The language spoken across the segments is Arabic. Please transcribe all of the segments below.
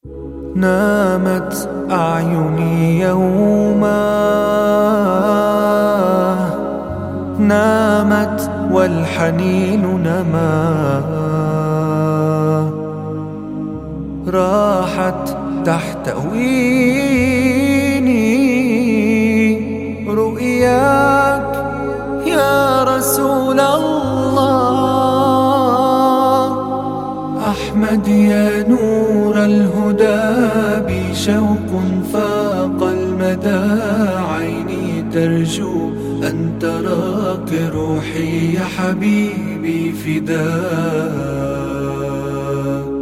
نامت أعيني يوما، نامت والحنين نما، راحت تحتويني رؤياك يا رسول الله. أحمد يا نور الهدى بي شوق فاق المدى، عيني ترجو أن تراك، روحي يا حبيبي فداك.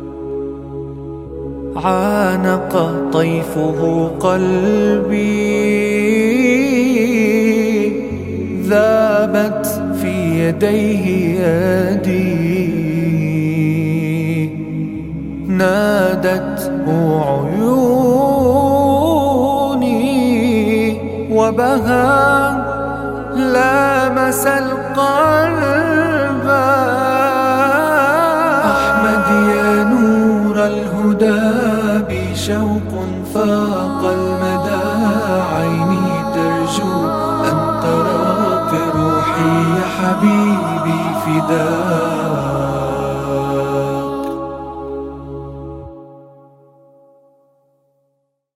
عانق طيفه قلبي، ذابت في يديه يدي، نادته عيوني وبهى لامس القلب. أحمد يا نور الهدى بي شوق فاق المدى، عيني ترجو أن تراك، روحي يا حبيبي فداك.